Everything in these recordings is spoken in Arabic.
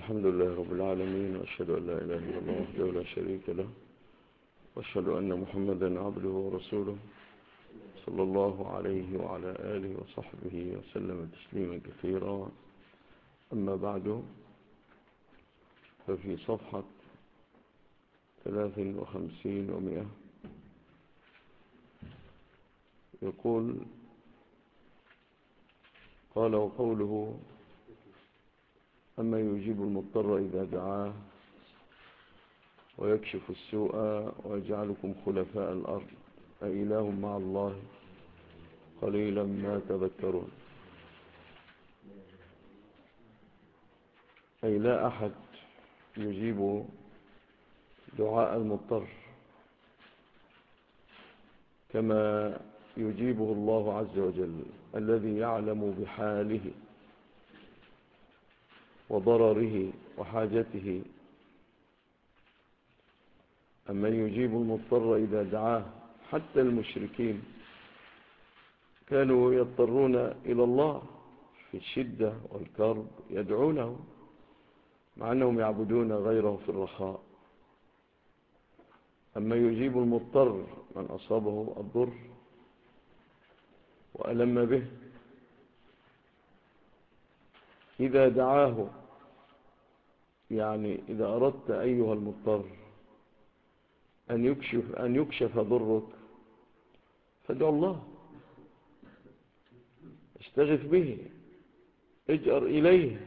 الحمد لله رب العالمين، وأشهد أن لا إله إلا الله وحده لا شريك له، وأشهد أن محمدا عبده ورسوله صلى الله عليه وعلى آله وصحبه وسلم تسليما كثيرا. أما بعد، ففي صفحة 53 و100 يقول: قال: وقوله: أما يجيب المضطر إذا دعاه ويكشف السوء ويجعلكم خلفاء الأرض أإله مع الله قليلا ما تذكرون. أي لا أحد يجيب دعاء المضطر كما يجيبه الله عز وجل، الذي يعلم بحاله وضرره وحاجته. أما يجيب المضطر إذا دعاه، حتى المشركين كانوا يضطرون إلى الله في الشدة والكرب، يدعونه مع أنهم يعبدون غيره في الرخاء. أما يجيب المضطر من أصابه الضر وألم به إذا دعاه، يعني إذا أردت أيها المضطر أن يكشف ضرك فادع الله، استغث به، اجأر إليه،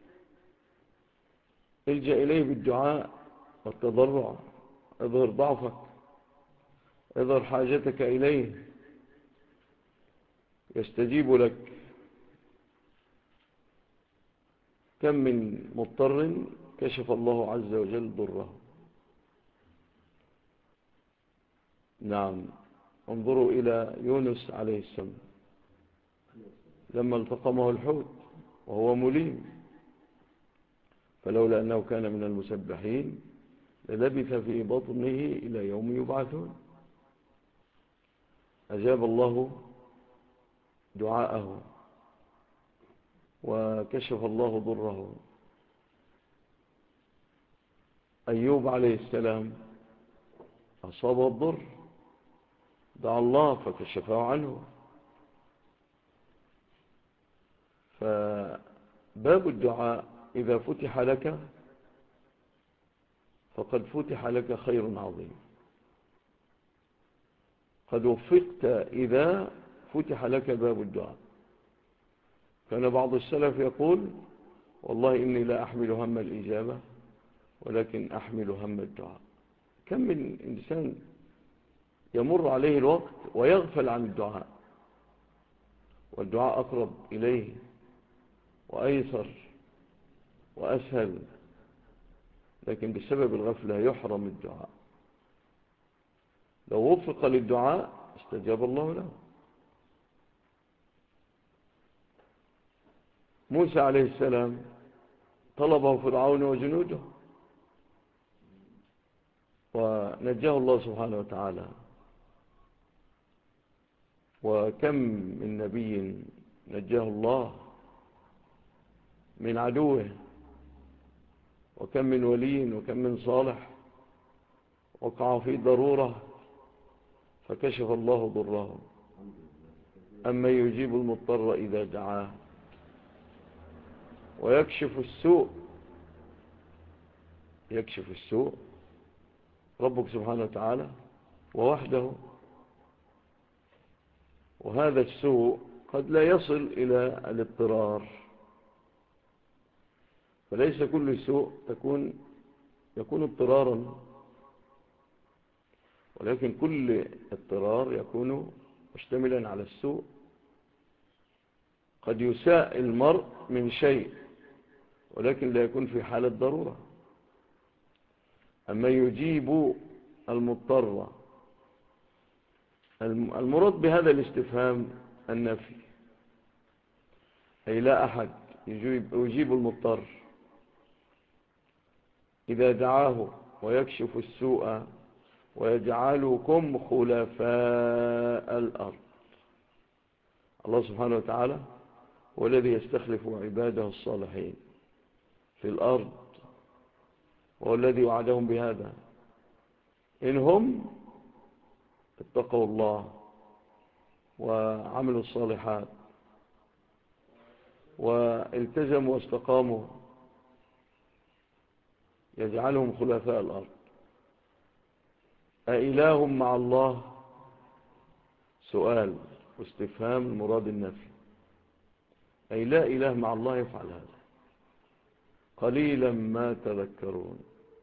الجأ إليه بالدعاء والتضرع، اظهر ضعفك، اظهر حاجتك إليه يستجيب لك. كم من مضطر كشف الله عز وجل ضره. نعم، انظروا إلى يونس عليه السلام لما التقمه الحوت وهو مليم، فلولا أنه كان من المسبحين للبث في بطنه إلى يوم يبعثون. أجاب الله دعاءه وكشف الله ضره. أيوب عليه السلام أصابه الضر، دعا الله فكشفه عنه. فباب الدعاء إذا فتح لك فقد فتح لك خير عظيم. قد وفقت إذا فتح لك باب الدعاء. كان بعض السلف يقول: والله إني لا أحمل هم الإجابة ولكن أحمل هم الدعاء. كم من إنسان يمر عليه الوقت ويغفل عن الدعاء، والدعاء أقرب إليه وأيسر وأسهل، لكن بسبب الغفلة يحرم الدعاء. لو وفق للدعاء استجاب الله له. موسى عليه السلام طلبه فرعون وجنوده ونجاه الله سبحانه وتعالى. وكم من نبي نجاه الله من عدوه، وكم من ولي وكم من صالح وقع في ضرورة فكشف الله ضره. أما يجيب المضطر إذا دعاه ويكشف السوء، يكشف السوء ربك سبحانه وتعالى ووحده. وهذا السوء قد لا يصل إلى الاضطرار، فليس كل سوء يكون اضطرارا، ولكن كل اضطرار يكون مشتملا على السوء. قد يساء المرء من شيء ولكن لا يكون في حالة ضرورة. أما يجيب المضطر، المراد بهذا الاستفهام النفي، أي لا أحد يجيب المضطر إذا دعاه ويكشف السوء ويجعلكم خلفاء الأرض. الله سبحانه وتعالى هو الذي يستخلف عباده الصالحين في الأرض وهو الذي وعدهم بهذا إنهم اتقوا الله وعملوا الصالحات والتزموا واستقاموا يجعلهم خلفاء الأرض. أإله مع الله؟ سؤال واستفهام المراد النفي، أي لا إله مع الله يفعل هذا. قليلا ما تذكرون.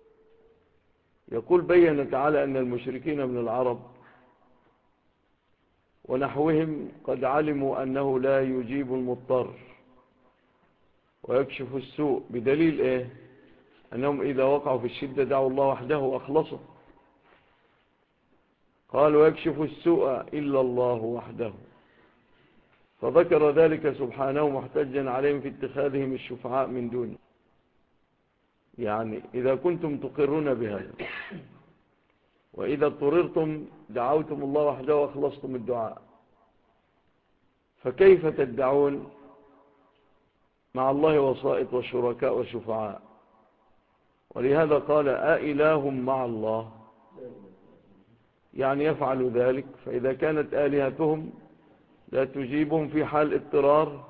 يقول بين تعالى أن المشركين من العرب ونحوهم قد علموا أنه لا يجيب المضطر ويكشف السوء، بدليل إيه؟ أنهم إذا وقعوا في الشدة دعوا الله وحده وأخلصوا. قال ويكشف السوء إلا الله وحده، فذكر ذلك سبحانه محتجا عليهم في اتخاذهم الشفعاء من دونه. يعني إذا كنتم تقرون بهذا وإذا اضطررتم دعوتم الله وحده وأخلصتم الدعاء، فكيف تدعون مع الله وسائط وشركاء وشفعاء؟ ولهذا قال أإله مع الله، يعني يفعل ذلك. فإذا كانت آلهتهم لا تجيبهم في حال اضطرار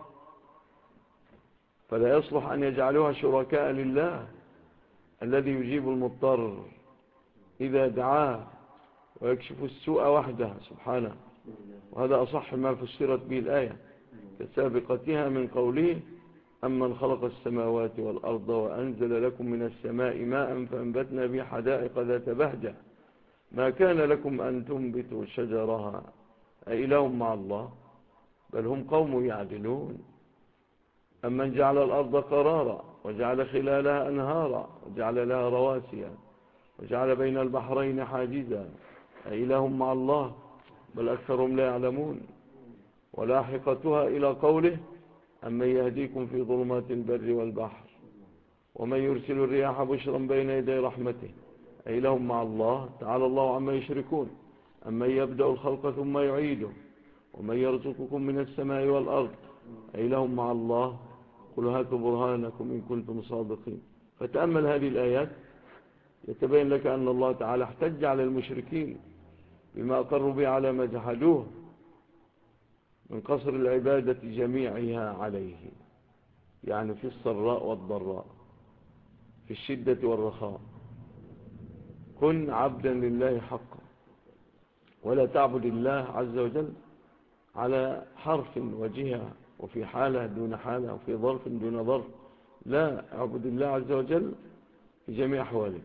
فلا يصلح أن يجعلوها شركاء لله الذي يجيب المضطر إذا دعاه ويكشف السوء وحده سبحانه. وهذا أصح ما فسرت به الآية كسابقتها من قوله أمن خلق السماوات والأرض وأنزل لكم من السماء ماء فأنبتنا به حدائق ذات بهجة ما كان لكم أن تنبتوا شجرها أإله مع الله بل هم قوم يعدلون. أمن جعل الأرض قرارا وجعل خلالها أنهارا وجعل لها رواسي وجعل بين البحرين حاجزا أإله مع الله بل أكثرهم لا يعلمون. ولاحقتها إلى قوله أمن يهديكم في ظلمات البر والبحر ومن يرسل الرياح بشرا بين يدي رحمته أإله مع الله تعالى الله عما يشركون. أمن يبدأ الخلق ثم يعيده ومن يرزقكم من السماء والأرض أإله مع الله قل هاتوا برهانكم إن كنتم صادقين. فتأمل هذه الآيات يتبين لك أن الله تعالى احتج على المشركين بما أقروا به على ما جحدوه من قصر العبادة جميعها عليه، يعني في السراء والضراء في الشدة والرخاء. كن عبدا لله حقا ولا تعبد الله عز وجل على حرف وجهة وفي حالة دون حالة وفي ظرف دون ظرف. لا، اعبد الله عز وجل في جميع أحوالك،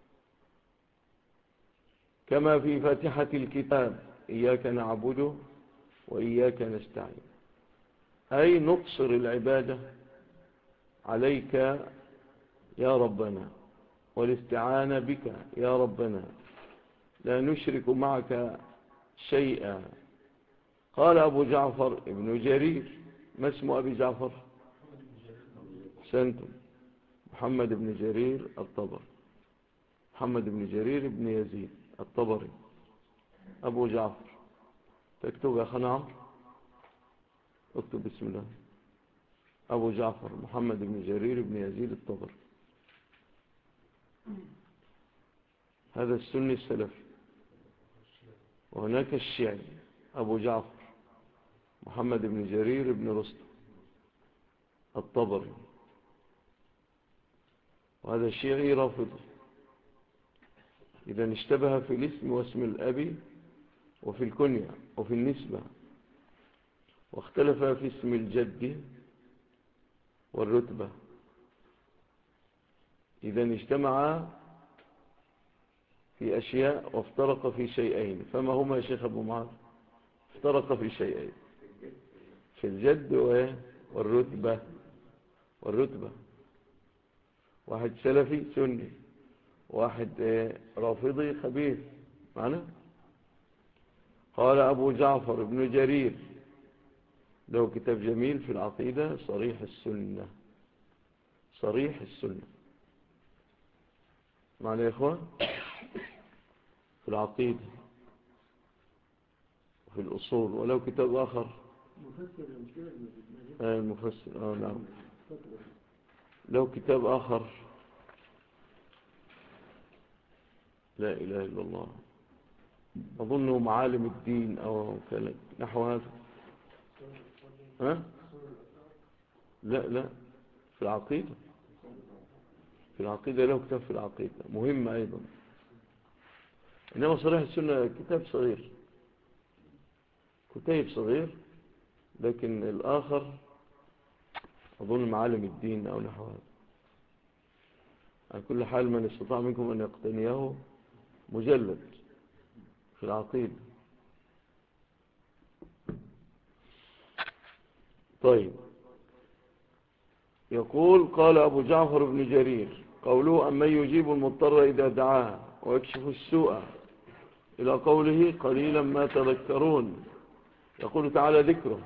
كما في فاتحة الكتاب إياك نعبده وإياك نستعين، أي نقصر العبادة عليك يا ربنا والاستعانة بك يا ربنا، لا نشرك معك شيئا. قال أبو جعفر ابن جرير، ما اسم أبي جعفر؟ أحسنتم، محمد بن جرير الطبري، محمد بن جرير بن يزيد الطبري أبو جعفر. تكتب يا أخنا عمرو، اكتب بسم الله. أبو جعفر محمد بن جرير بن يزيد الطبري، هذا السني السلفي. وهناك الشيعي أبو جعفر محمد بن جرير بن رستم الطبري، وهذا الشيعي رافضي. إذا اشتبه في الاسم واسم الأبي وفي الكنية وفي النسبة، واختلف في اسم الجد والرتبة. إذا اجتمع في أشياء وافترق في شيئين، فما هما يا شيخ أبو معاذ؟ افترق في شيئين، في الجد والرتبة. واحد سلفي سني، واحد رافضي خبيث معنا. قال أبو جعفر ابن جرير له كتاب جميل في العقيدة، صريح السنة معنا يا إخوان، في العقيدة وفي الأصول. ولو كتاب آخر المفسر نعم، لو كتاب آخر لا إله إلا الله، أظنه معالم الدين أو نحو هذا. ها؟ لا، في العقيدة. في العقيدة له كتاب في العقيدة مهم أيضا. إنما صريح السنة كتاب صغير، كتاب صغير، لكن الآخر أظن معالم الدين أو نحو هذا. على كل حال من استطاع منكم أن يقتنيه مجلد في العقيدة. طيب، يقول قال أبو جعفر بن جرير قوله أمن يجيب المضطر إذا دعاه ويكشف السوء إلى قوله قليلا ما تذكرون، يقول تعالى ذكره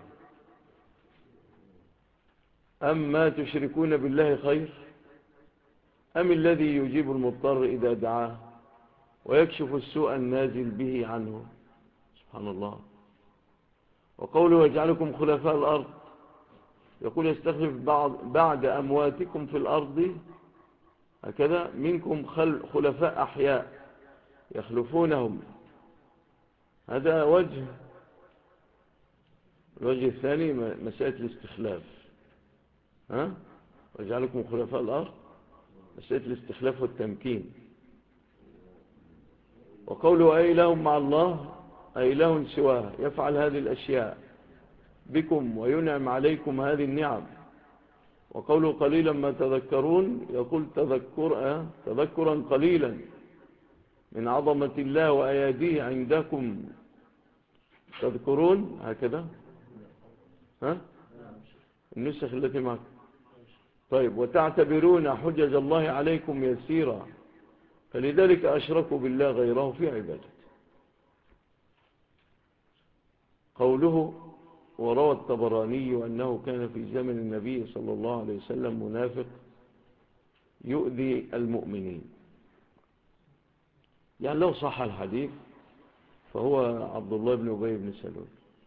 أما تشركون بالله خير أم الذي يجيب المضطر إذا دعاه ويكشف السوء النازل به عنه. سبحان الله. وقوله يجعلكم خلفاء الأرض، يقول يستخلف بعد أمواتكم في الأرض هكذا منكم خلفاء أحياء يخلفونهم. هذا وجه. الوجه الثاني مسألة الاستخلاف. ويجعلكم خلفاء الأرض، مسألة الاستخلاف والتمكين. وقوله أي لهم مع الله أي لهم سواه يفعل هذه الأشياء بكم وينعم عليكم هذه النعم. وقوله قليلا ما تذكرون، يقول تذكرا قليلا من عظمة الله وأياديه عندكم تذكرون هكذا. النسخ التي معك. طيب، وتعتبرون حجج الله عليكم يسيرا فلذلك أشركوا بالله غيره في عبادته. قوله وروى الطبراني أنه كان في زمن النبي صلى الله عليه وسلم منافق يؤذي المؤمنين. يعني لو صح الحديث فهو عبد الله بن أبي بن سلول.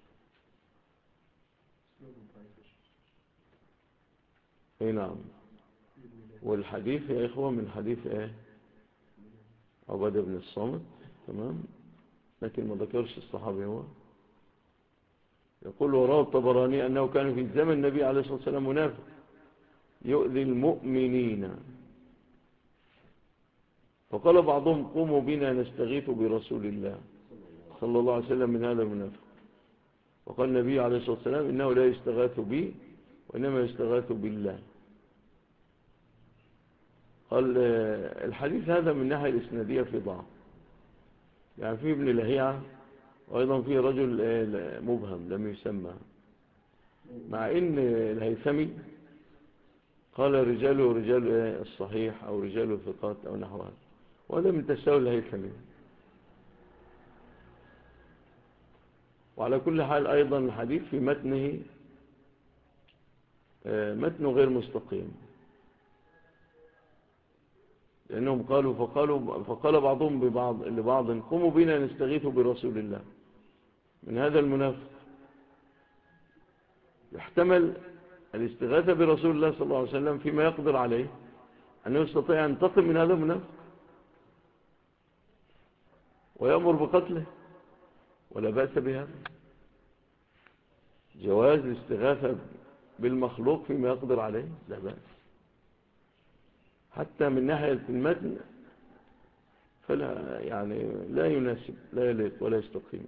اي نعم. والحديث يا إخوة من حديث عبادة بن الصامت، تمام، لكن ما ذكرش الصحابي هو. يقول وروى الطبراني أنه كان في زمن النبي عليه الصلاة والسلام منافق يؤذي المؤمنين، فقال بعضهم قوموا بنا نستغيث برسول الله صلى الله عليه وسلم من هذا المنافق. وقال النبي عليه الصلاة والسلام إنه لا يستغاث بي وإنما يستغاث بالله. قال الحديث هذا من ناحية الإسنادية في ضعف، يعني فيه ابن لهيعة، وأيضا فيه رجل مبهم لم يسمى، مع إن الهيثمي قال رجاله رجال الصحيح أو رجال الثقات أو نحو هذا، وهذا من تساؤل الهيثمي. وعلى كل حال أيضا الحديث في متنه متنه غير مستقيم، لأنهم فقال بعضهم لبعض قوموا بنا نستغيث برسول الله من هذا المنافق. يحتمل الاستغاثة برسول الله صلى الله عليه وسلم فيما يقدر عليه أنه يستطيع أن ينتقم من هذا المنافق ويأمر بقتله، ولا بأس بهذا. جواز الاستغاثة بالمخلوق فيما يقدر عليه لا بأس، حتى من ناحية المتن فلا يعني لا يناسب، لا يليق ولا يستقيم.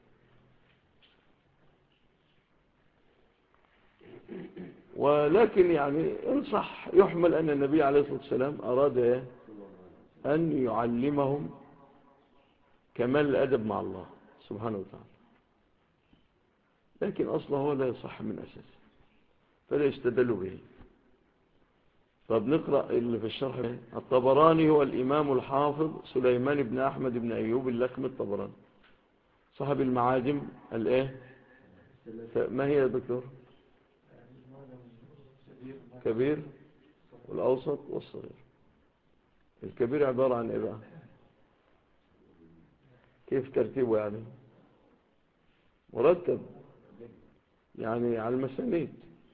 ولكن يعني إن صح يحمل أن النبي عليه الصلاة والسلام أراد أن يعلمهم كمال الأدب مع الله سبحانه وتعالى، لكن أصله هو لا يصح من أساس فلا يستدل به. طب نقرأ اللي في الشرح. الطبراني هو الإمام الحافظ سليمان بن أحمد بن أيوب اللخم الطبراني صاحب المعاجم ما هي يا دكتور؟ كبير والأوسط والصغير. الكبير عبارة عن إيه بقى؟ كيف ترتيبه يعني؟ مرتب يعني على المسانيد.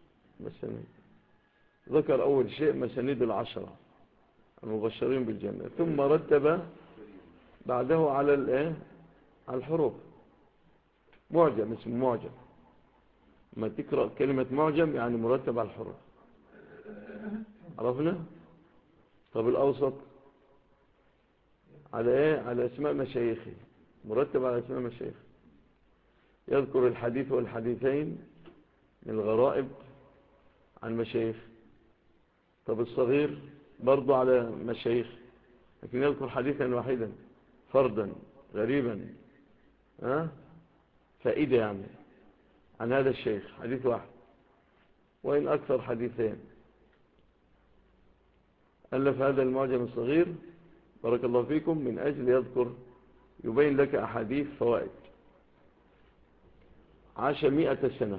ذكر أول شيء مسانيد 10 المبشرين بالجنة، ثم رتب بعده على الايه، على الحروف، معجم اسمه معجم. ما تقرأ كلمة معجم يعني مرتب على الحروف. عرفنا؟ طب الأوسط على ايه؟ على اسماء مشايخه، مرتب على اسماء مشايخه، يذكر الحديث والحديثين من الغرائب عن مشايخ. طب الصغير برضو على مشايخ، لكن يذكر حديثا واحدا فردا غريبا، فائدة يعني عن هذا الشيخ، حديث واحد وإن أكثر حديثين. ألف هذا المعجم الصغير بارك الله فيكم من أجل يذكر، يبين لك أحاديث فوائد. عاش 100 سنة،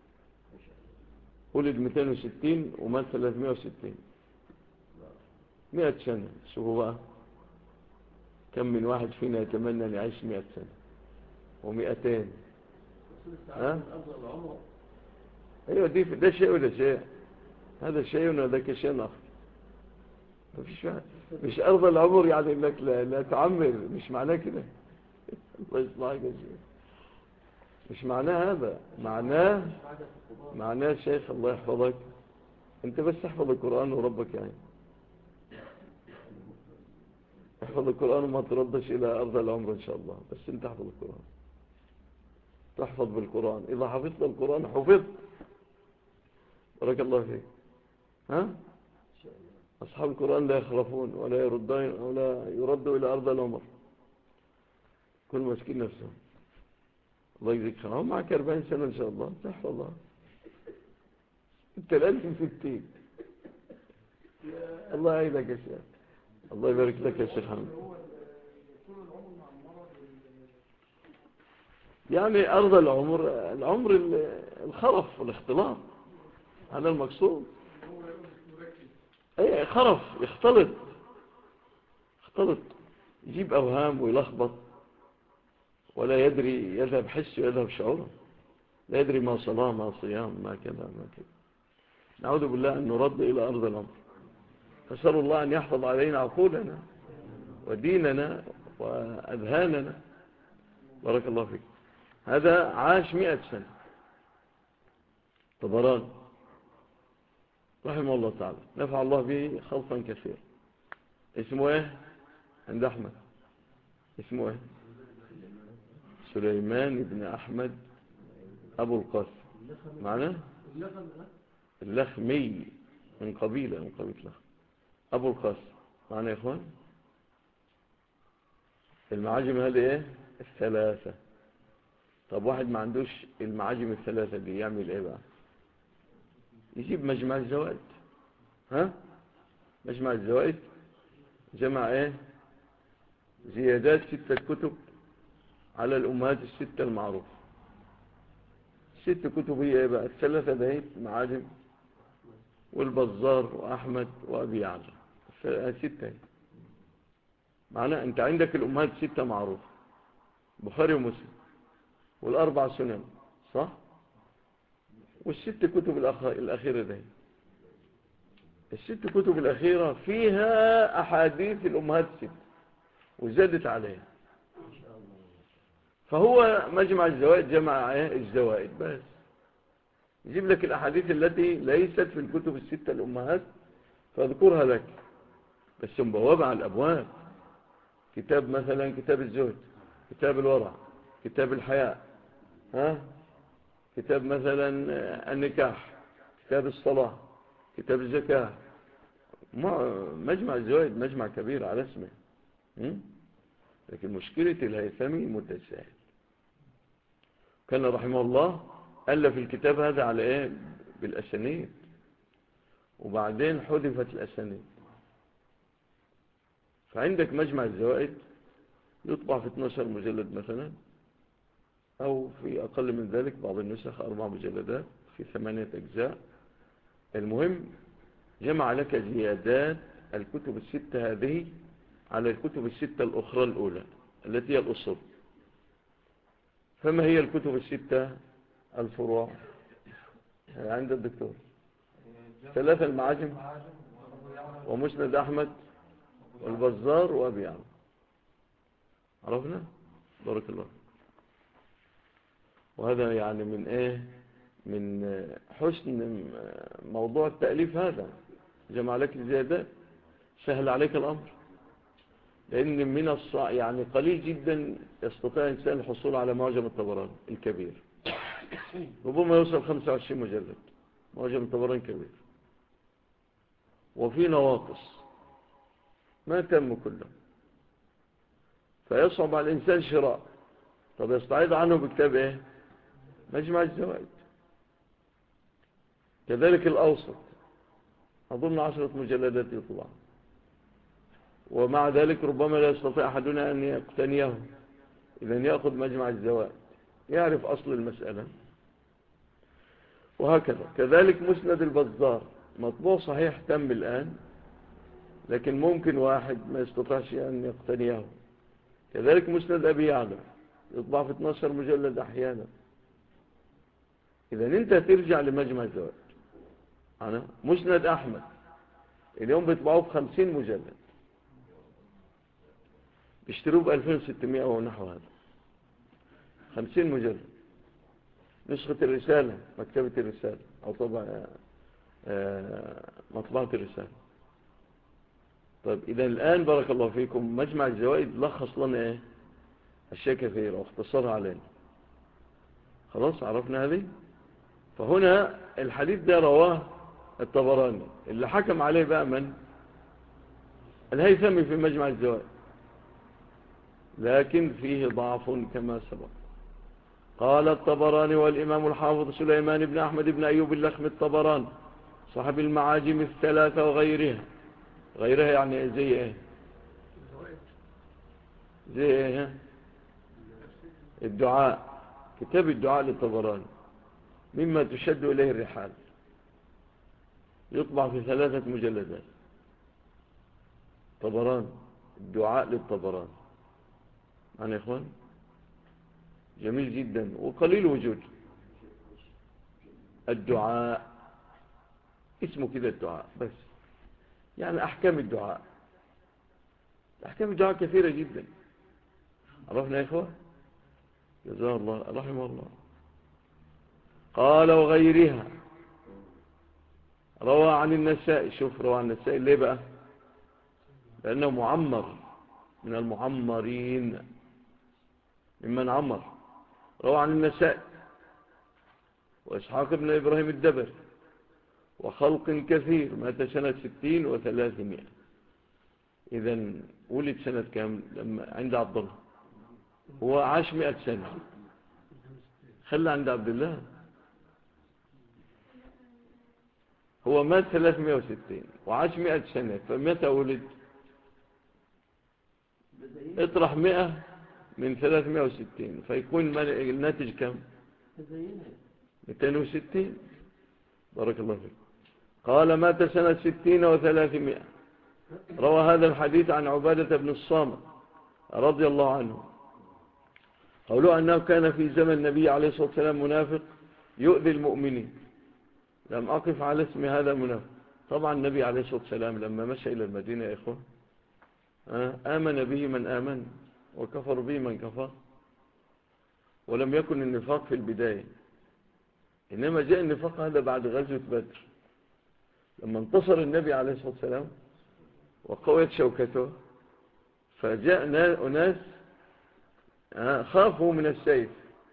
ولد 260 ومات 360، 100 سنة. شوفوا بقى كم من واحد فينا يتمنى أن يعيش 100 سنة و200. أيوة، ده شيء وده شيء، هذا شيء وذاك شيء آخر. مفيش واحد. مش أرض العمر يعني إنك لا تعمر، مش معناه كده. الله يصلحك يا شيخ، مش معناه هذا. معناه شيخ الله يحفظك، انت بس احفظ القرآن وربك يعني. احفظ القرآن وما تردش إلى أرض العمر إن شاء الله، بس انت احفظ القرآن، تحفظ بالقرآن. إذا حفظت القرآن حفظت. بارك الله فيك. أصحاب القرآن لا يخرفون ولا يردوا إلى أرض العمر، كل مسكين نفسه. الله يجزيك خير. معك 40 سنة إن شاء الله تحفظها. انت الآن في 60. الله يعيدك يا شيخ، الله يبارك لك يا شيخ حمد. يعني أرض العمر الخرف والاختلاط، هذا المقصود. اي خرف، يختلط، يجيب أوهام ويلخبط، ولا يدري، يذهب حس ويذهب شعوره، لا يدري ما صلاة ما صيام ما كذا ما كذا. نعوذ بالله أن نرد إلى أرض العمر. فسأل الله أن يحفظ علينا عقولنا وديننا وأذهاننا. بارك الله فيك. هذا عاش 100 سنة، طبراني رحمه الله تعالى، نفع الله به خلقا كثيرا. اسمه ايه عند أحمد؟ اسمه ايه؟ سليمان بن أحمد أبو القاسم. معناه اللخمي، من قبيلة لخم. أبو القاسم معناه يا إخوان. المعاجم هذه ايه؟ الثلاثة. طب واحد ما عندوش المعاجم الثلاثة دي يعمل ايه بقى؟ يجيب مجمع الزوائد. مجمع الزوائد جمع ايه؟ زيادات 6 كتب على الأمهات الستة المعروفة. 6 كتب هي ايه بقى؟ الثلاثة دهيت معاجم، والبزار وأحمد وأبي يعلى، 6. معناه انت عندك الأمهات 6 معروفة، بخاري ومسلم والأربع سنن، صح؟ والست كتب الأخيرة دهيت. ال6 كتب الأخيرة فيها أحاديث الأمهات 6 وزادت عليها. فهو مجمع الزوائد جمع الزوائد بس، يجيب لك الأحاديث التي ليست في الكتب ال6 الأمهات فاذكرها لك، بس مبوابة على الأبواب. كتاب مثلا كتاب الزهد، كتاب الورع، كتاب الحياء، كتاب مثلا النكاح، كتاب الصلاة، كتاب الزكاة. مجمع الزوائد مجمع كبير على اسمه. لكن مشكلة الهيثمي متساهل. كان رحمه الله ألف الكتاب هذا على ايه؟ بالأسانيد، وبعدين حذفت الأسانيد. فعندك مجمع الزوائد يطبع في 12 مجلد مثلا، أو في أقل من ذلك بعض النسخ 4 مجلدات في 8 أجزاء. المهم جمع لك زيادات الكتب ال6 هذه على الكتب ال6 الأخرى الأولى التي هي الأصول. فما هي الكتب ال6 الفروع عند الدكتور؟ 3 المعاجم ومسند أحمد والبزار وأبي يعلى. عرفنا؟ بارك الله. وهذا يعني من حسن موضوع التأليف هذا، جمع لك الزيادات، سهل عليك الأمر. لأن يعني قليل جدا يستطيع الإنسان الحصول على معجم الطبراني الكبير، ربما يوصل 25 مجلد. معجم الطبراني كبير وفي نواقص ما تم كله، فيصعب على الإنسان شراء. طب يستعيد عنه بكتاب مجمع الزوائد. كذلك الأوسط أظن 10 مجلدات يطبع، ومع ذلك ربما لا يستطيع أحدنا أن يقتنيه. إذن يأخذ مجمع الزوائد، يعرف أصل المسألة. وهكذا كذلك مسند البزار مطبوع صحيح تم الآن، لكن ممكن واحد ما يستطيعش أن يقتنيه. كذلك مسند أبي يعلى يطبع في 12 مجلد أحيانا. إذن أنت ترجع لمجمع الزوائد. أنا مسند أحمد اليوم بيطبعوه ب 50 مجلد، بيشتروه ب 2600 ونحو هذا. 50 مجلد. نسخة الرسالة، مكتبة الرسالة أو طبع مطبعة الرسالة. طيب إذا الآن بارك الله فيكم مجمع الزوائد لخص لنا أشياء كثيرة واختصرها علينا. خلاص عرفنا هذه. فهنا الحديث ده رواه الطبراني، اللي حكم عليه بقى من؟ الهيثمي في مجمع الزوائد، لكن فيه ضعف كما سبق. قال الطبراني والإمام الحافظ سليمان بن أحمد بن أيوب اللخم الطبراني صاحب المعاجم الثلاثة وغيرها. غيرها يعني زي زي الدعاء، كتاب الدعاء للطبراني مما تشد إليه الرحال، يطبع في 3 مجلدات. طبراني، الدعاء للطبراني. معنا يا إخوان؟ جميل جدا وقليل وجود. الدعاء اسمه كده الدعاء بس، يعني أحكام الدعاء. أحكام الدعاء كثيرة جدا. عرفنا يا إخوان؟ جزاه الله رحمه الله. قال وغيرها روى عن النسائي. شوف روى عن النسائي ليه بقى؟ لأنه معمر من المعمرين، ممن عمر. روى عن النسائي وإسحاق بن إبراهيم الدبر وخلق كثير، مات سنة 60 و300. إذن ولد سنة كام لما عند عبد الله؟ هو عاش 100 سنة. خلى عند عبد الله. هو مات 360 وعاش 100 سنة، فمتى ولد؟ اطرح 100 من 360 فيكون الناتج كم؟ 260. بارك الله فيك. قال مات سنة 60 و300. روى هذا الحديث عن عبادة بن الصامت رضي الله عنه، قالوا أنه كان في زمن النبي عليه الصلاة والسلام منافق يؤذي المؤمنين. لم أقف على اسم هذا المنافق. طبعا النبي عليه الصلاة والسلام لما مشى إلى المدينة يا إخوة آمن به من آمن وكفر به من كفر، ولم يكن النفاق في البداية، إنما جاء النفاق هذا بعد غزوة بدر، لما انتصر النبي عليه الصلاة والسلام وقويت شوكته، فجاء أناس خافوا من السيف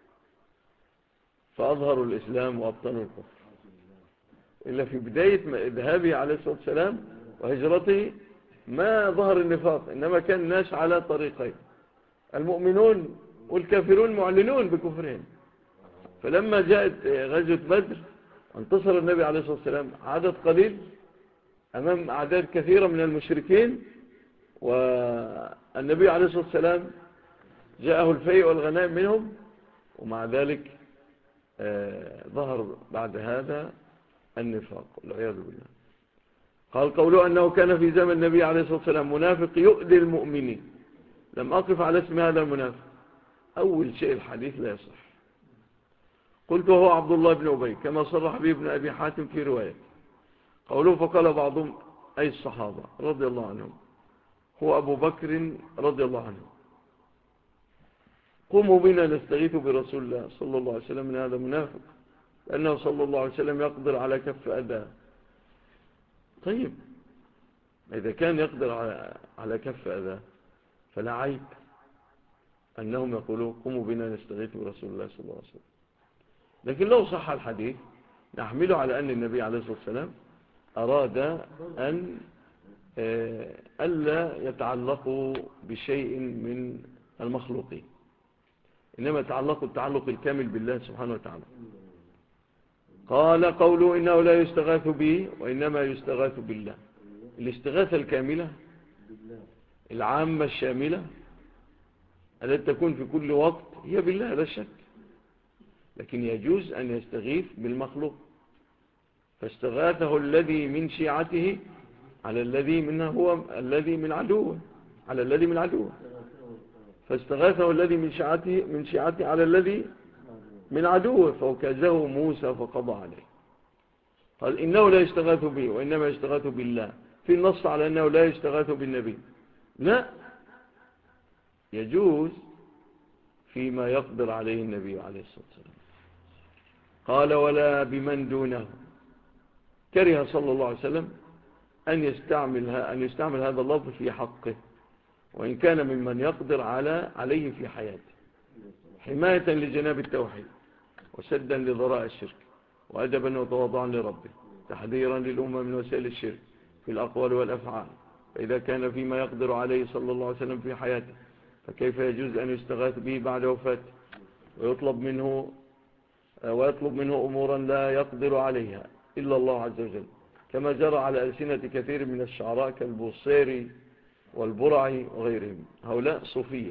فأظهروا الإسلام وأبطنوا الكفر. إلا في بداية ذهابه عليه الصلاة والسلام وهجرته ما ظهر النفاق، إنما كان الناس على طريقين، المؤمنون والكافرون معلنون بكفرهم. فلما جاءت غزوة بدر انتصر النبي عليه الصلاة والسلام عدد قليل أمام أعداد كثيرة من المشركين، والنبي عليه الصلاة والسلام جاءه الفيء والغنائم منهم، ومع ذلك ظهر بعد هذا النفاق والعياذ بالله. قال قوله أنه كان في زمن النبي عليه الصلاة والسلام منافق يؤذي المؤمنين. لم أقف على اسم هذا المنافق. أول شيء الحديث لا يصح. قلت هو عبد الله بن أبي كما صرح به ابن أبي حاتم في رواية. قوله فقال بعضهم أي الصحابة رضي الله عنهم هو أبو بكر رضي الله عنه. قوموا بنا نستغيث برسول الله صلى الله عليه وسلم، من هذا منافق، لأنه صلى الله عليه وسلم يقدر على كف أذى. طيب إذا كان يقدر على كف أذى فلا عيب أنهم يقولوا قوموا بنا نستغيث برسول الله صلى الله عليه وسلم. لكن لو صح الحديث نحمله على أن النبي عليه الصلاة والسلام أراد أن ألا يتعلقوا بشيء من المخلوقين، إنما يتعلقوا التعلق الكامل بالله سبحانه وتعالى. قال قوله إنه لا يستغاث به وإنما يستغاث بالله. الاستغاثة الكاملة العامة الشاملة التي تكون في كل وقت هي بالله لا شك، لكن يجوز أن يستغيث بالمخلوق. فاستغاثه الذي من شيعته على الذي من عدوه، على الذي من عدوه. فاستغاثه الذي من شيعته على الذي من عدوه فوكزه موسى فقضى عليه. قال إنه لا يستغاث به وإنما يستغاث بالله. في النص على أنه لا يستغاث بالنبي، لا، يجوز فيما يقدر عليه النبي عليه الصلاة والسلام. قال ولا بمن دونه. كره صلى الله عليه وسلم أن يستعمل هذا اللفظ في حقه، وإن كان ممن يقدر عليه في حياته، حماية لجناب التوحيد وسدا لذراء الشرك وأدبا وتواضعا لربه، تحذيرا للأمة من وسائل الشرك في الأقوال والأفعال. فإذا كان فيما يقدر عليه صلى الله عليه وسلم في حياته، فكيف يجوز أن يستغاث به بعد وفاته ويطلب منه أمورا لا يقدر عليها إلا الله عز وجل، كما جرى على ألسنة كثير من الشعراء كالبوصيري والبرعي وغيرهم. هؤلاء صوفية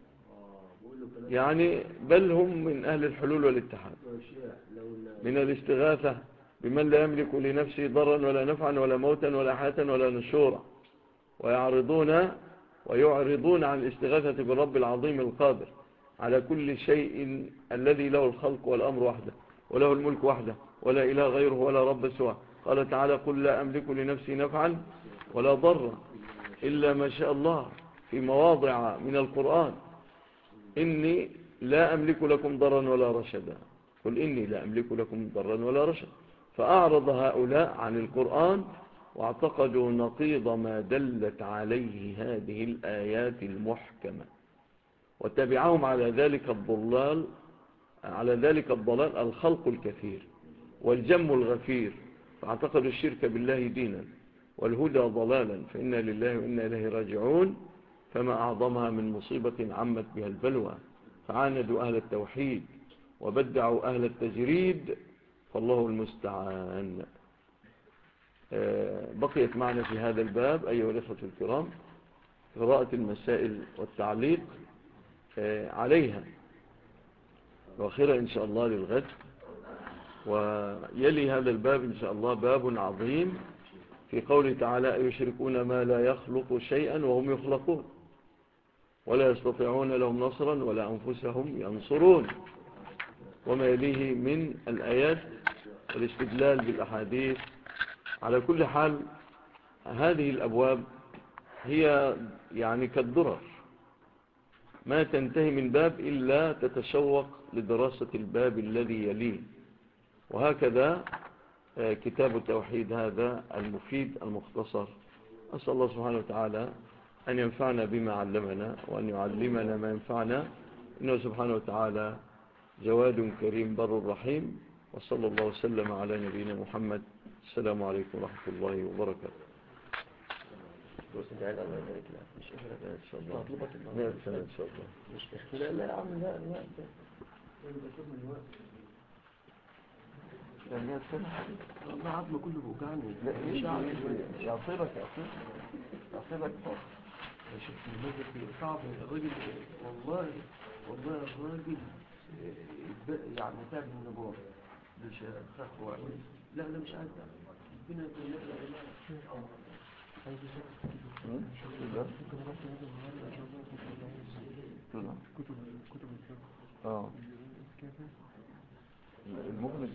يعني، بل هم من أهل الحلول والاتحاد، من الاستغاثة بمن لا يملك لنفسه ضرا ولا نفعا ولا موتا ولا حياة ولا نشورا، ويعرضون عن الاستغاثة بالرب العظيم القادر على كل شيء الذي له الخلق والأمر وحده وله الملك وحده ولا إله غيره ولا رب سواه. قال تعالى قل لا أملك لنفسي نفعا ولا ضرا إلا ما شاء الله في مواضع من القرآن. إني لا أملك لكم ضرا ولا رشدا، قل إني لا أملك لكم ضرا ولا رشدا. فأعرض هؤلاء عن القرآن واعتقدوا نقيض ما دلت عليه هذه الآيات المحكمة، وتبعهم على ذلك الضلال الخلق الكثير والجم الغفير، فاعتقدوا الشرك بالله دينا والهدى ضلالا، فإنا لله وإنا إليه راجعون. فما أعظمها من مصيبة عمت بها البلوى، فعاندوا أهل التوحيد وبدعوا أهل التجريد، فالله المستعان. بقيت معنا في هذا الباب أيها الأخوة الكرام قراءة المسائل والتعليق عليها، وآخرها إن شاء الله للغد. ويلي هذا الباب إن شاء الله باب عظيم في قوله تعالى يشركون ما لا يخلق شيئا وهم يخلقون ولا يستطيعون لهم نصرا ولا أنفسهم ينصرون، وما يليه من الآيات والاستدلال بالأحاديث. على كل حال هذه الأبواب هي يعني كالدرر، ما تنتهي من باب إلا تتشوق لدراسة الباب الذي يليه. وهكذا كتاب التوحيد هذا المفيد المختصر. أسأل الله سبحانه وتعالى أن ينفعنا بما علمنا وأن يعلمنا ما ينفعنا، إنه سبحانه وتعالى جواد كريم بر رحيم. وصلى الله وسلم على نبينا محمد. السلام عليكم ورحمة الله وبركاته. الله يبارك لك. مش إخلاق إن شاء الله تطلبك الله. 100 سنة إن شاء الله. مش إخلاق. لا يا عم لا لا 100 سنة والله عظمه كله بوجعني. لا مش عارف يعصيبك يا شيخ المجلس صعب الراجل. والله الراجل يعني تعب من النبار مش خاف وعمل. لا مش عارف ربنا يقول لك المغني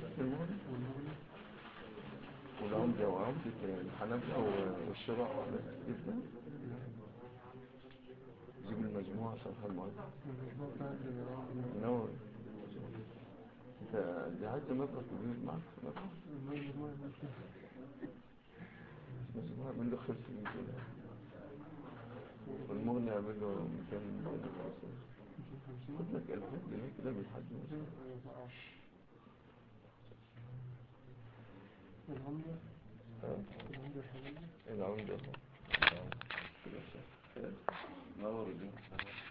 والعمدة الحنفية والشراع جدا. جيب المجموعة صفحة المؤلف نووي. انت عايز مبلغ كبير معك مجموعة من له 500 دولار والمغني عمل له 250. خد لك 2000 جنيه كده بالحد مثلا. العمدة نور الدين.